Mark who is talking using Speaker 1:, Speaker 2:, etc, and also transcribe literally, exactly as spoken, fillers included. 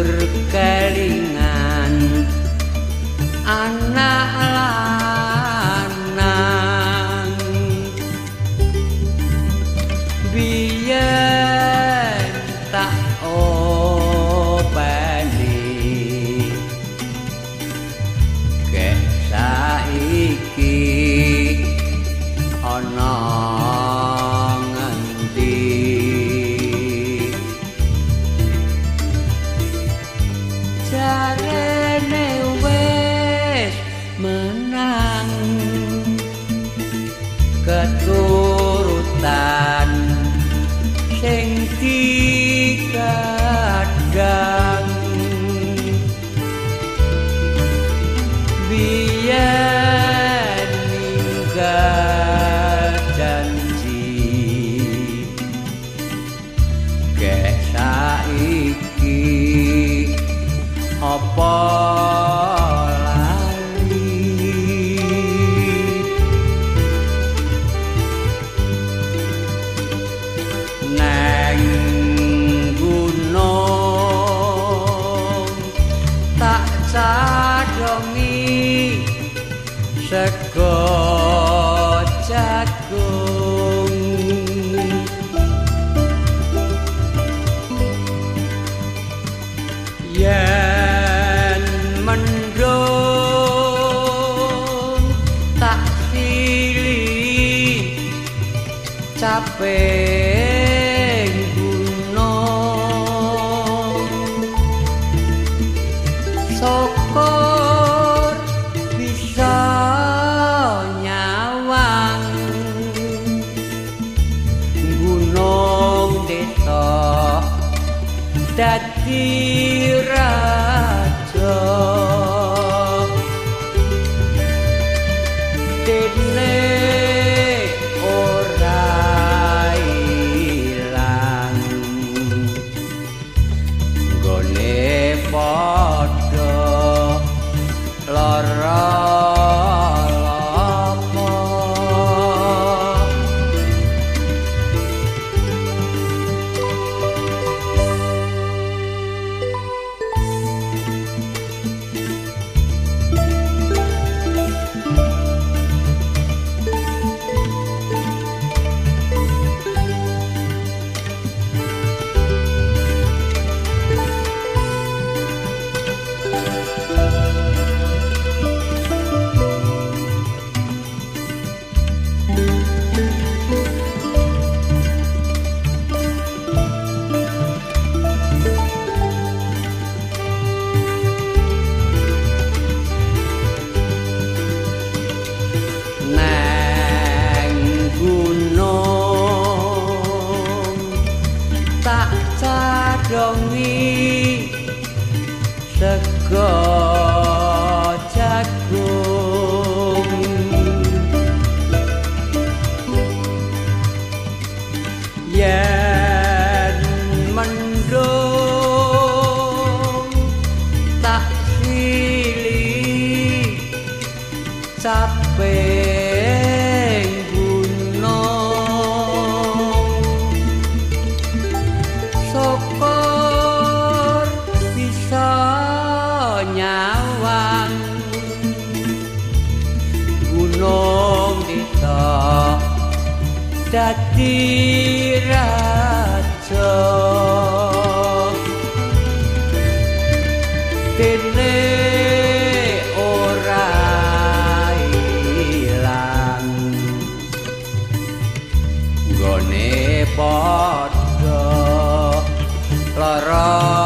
Speaker 1: banjur kelingan anak lanang biyen tak openi kek saiki ana jarene wis menang keturutan sing digadang biyen ninggal janji kek saiki apa lali nang gunung tak cadongi sego jagung yen mendung tak silih capek gunung syukur bisa nyawang gunung desa dadi raja dene ora ilang gone padha lara cadongi sego jagung yen mendung tak silih capek nyawang gunung desa dadi raja dene ora ilang gone padha lara